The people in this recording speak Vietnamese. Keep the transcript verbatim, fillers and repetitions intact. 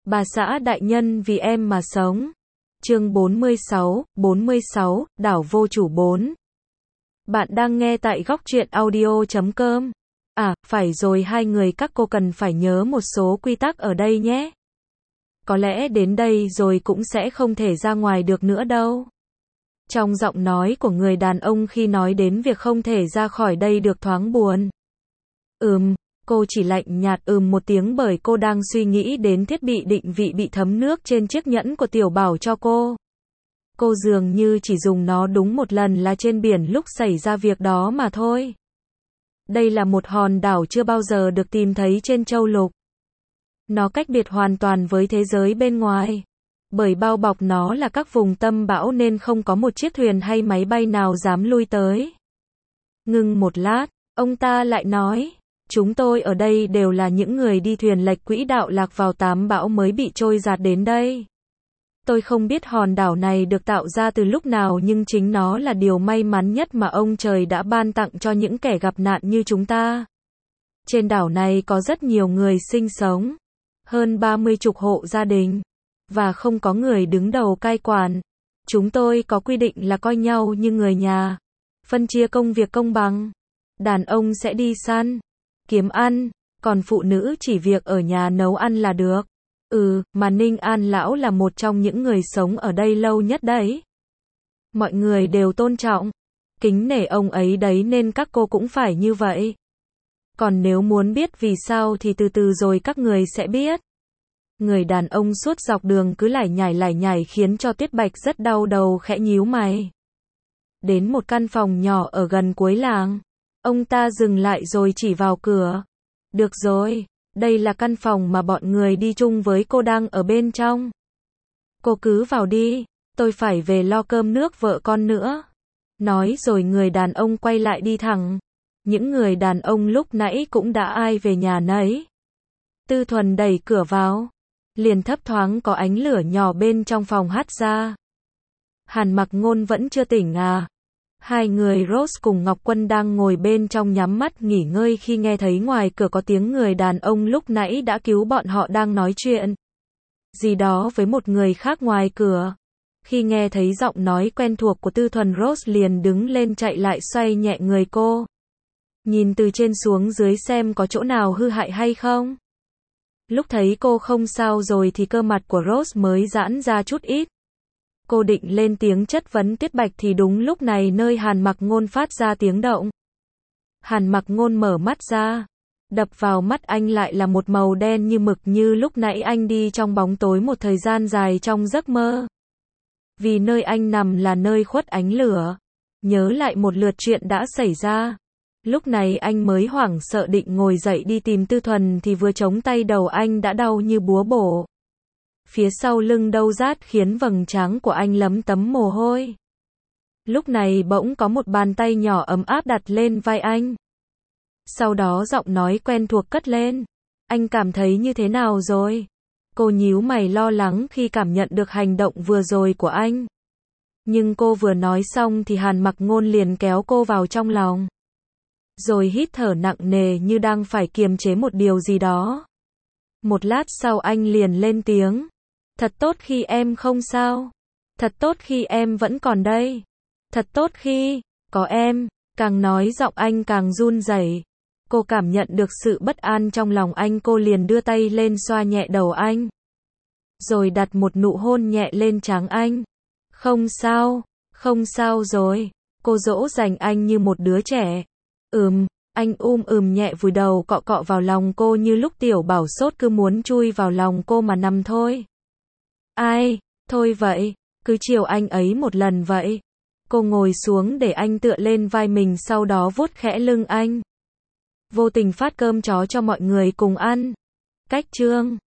Bà xã đại nhân vì em mà sống. Chương bốn mươi sáu, bốn mươi sáu, đảo vô chủ bốn. Bạn đang nghe tại góc truyện audio chấm com. À, phải rồi, hai người các cô cần phải nhớ một số quy tắc ở đây nhé. Có lẽ đến đây rồi cũng sẽ không thể ra ngoài được nữa đâu. Trong giọng nói của người đàn ông khi nói đến việc không thể ra khỏi đây được thoáng buồn. Ừm, cô chỉ lạnh nhạt ừm một tiếng bởi cô đang suy nghĩ đến thiết bị định vị bị thấm nước trên chiếc nhẫn của Tiểu Bảo cho cô. Cô dường như chỉ dùng nó đúng một lần là trên biển lúc xảy ra việc đó mà thôi. Đây là một hòn đảo chưa bao giờ được tìm thấy trên châu lục. Nó cách biệt hoàn toàn với thế giới bên ngoài. Bởi bao bọc nó là các vùng tâm bão nên không có một chiếc thuyền hay máy bay nào dám lui tới. Ngưng một lát, ông ta lại nói, chúng tôi ở đây đều là những người đi thuyền lệch quỹ đạo lạc vào tám bão mới bị trôi dạt đến đây. Tôi không biết hòn đảo này được tạo ra từ lúc nào, nhưng chính nó là điều may mắn nhất mà ông trời đã ban tặng cho những kẻ gặp nạn như chúng ta. Trên đảo này có rất nhiều người sinh sống, hơn ba mươi chục hộ gia đình, và không có người đứng đầu cai quản. Chúng tôi có quy định là coi nhau như người nhà, phân chia công việc công bằng. Đàn ông sẽ đi săn, kiếm ăn, còn phụ nữ chỉ việc ở nhà nấu ăn là được. Ừ, mà Ninh An lão là một trong những người sống ở đây lâu nhất đấy. Mọi người đều tôn trọng, kính nể ông ấy đấy, nên các cô cũng phải như vậy. Còn nếu muốn biết vì sao thì từ từ rồi các người sẽ biết. Người đàn ông suốt dọc đường cứ lải nhải lải nhải khiến cho Tuyết Bạch rất đau đầu, khẽ nhíu mày. Đến một căn phòng nhỏ ở gần cuối làng, ông ta dừng lại rồi chỉ vào cửa. Được rồi, đây là căn phòng mà bọn người đi chung với cô đang ở bên trong. Cô cứ vào đi, tôi phải về lo cơm nước vợ con nữa. Nói rồi người đàn ông quay lại đi thẳng. Những người đàn ông lúc nãy cũng đã ai về nhà nấy. Tư Thuần đẩy cửa vào, liền thấp thoáng có ánh lửa nhỏ bên trong phòng hắt ra. Hàn Mặc Ngôn vẫn chưa tỉnh à? Hai người Rose cùng Ngọc Quân đang ngồi bên trong nhắm mắt nghỉ ngơi khi nghe thấy ngoài cửa có tiếng người đàn ông lúc nãy đã cứu bọn họ đang nói chuyện gì đó với một người khác ngoài cửa. Khi nghe thấy giọng nói quen thuộc của Tư Thuần, Rose liền đứng lên chạy lại xoay nhẹ người cô. Nhìn từ trên xuống dưới xem có chỗ nào hư hại hay không. Lúc thấy cô không sao rồi thì cơ mặt của Rose mới giãn ra chút ít. Cô định lên tiếng chất vấn Tuyết Bạch thì đúng lúc này nơi Hàn Mặc Ngôn phát ra tiếng động. Hàn Mặc Ngôn mở mắt ra. Đập vào mắt anh lại là một màu đen như mực, như lúc nãy anh đi trong bóng tối một thời gian dài trong giấc mơ. Vì nơi anh nằm là nơi khuất ánh lửa. Nhớ lại một lượt chuyện đã xảy ra. Lúc này anh mới hoảng sợ định ngồi dậy đi tìm Tư Thuần thì vừa chống tay đầu anh đã đau như búa bổ. Phía sau lưng đau rát khiến vầng trán của anh lấm tấm mồ hôi. Lúc này bỗng có một bàn tay nhỏ ấm áp đặt lên vai anh. Sau đó giọng nói quen thuộc cất lên. Anh cảm thấy như thế nào rồi? Cô nhíu mày lo lắng khi cảm nhận được hành động vừa rồi của anh. Nhưng cô vừa nói xong thì Hàn Mặc Ngôn liền kéo cô vào trong lòng. Rồi hít thở nặng nề như đang phải kiềm chế một điều gì đó. Một lát sau anh liền lên tiếng. Thật tốt khi em không sao. Thật tốt khi em vẫn còn đây. Thật tốt khi có em. Càng nói giọng anh càng run rẩy. Cô cảm nhận được sự bất an trong lòng anh, cô liền đưa tay lên xoa nhẹ đầu anh. Rồi đặt một nụ hôn nhẹ lên trán anh. Không sao, không sao rồi. Cô dỗ dành anh như một đứa trẻ. Ừm, anh um ừm nhẹ vùi đầu cọ cọ vào lòng cô như lúc Tiểu Bảo sốt cứ muốn chui vào lòng cô mà nằm thôi. Ai, thôi vậy, cứ chiều anh ấy một lần vậy. Cô ngồi xuống để anh tựa lên vai mình, sau đó vuốt khẽ lưng anh. Vô tình phát cơm chó cho mọi người cùng ăn. Cách chương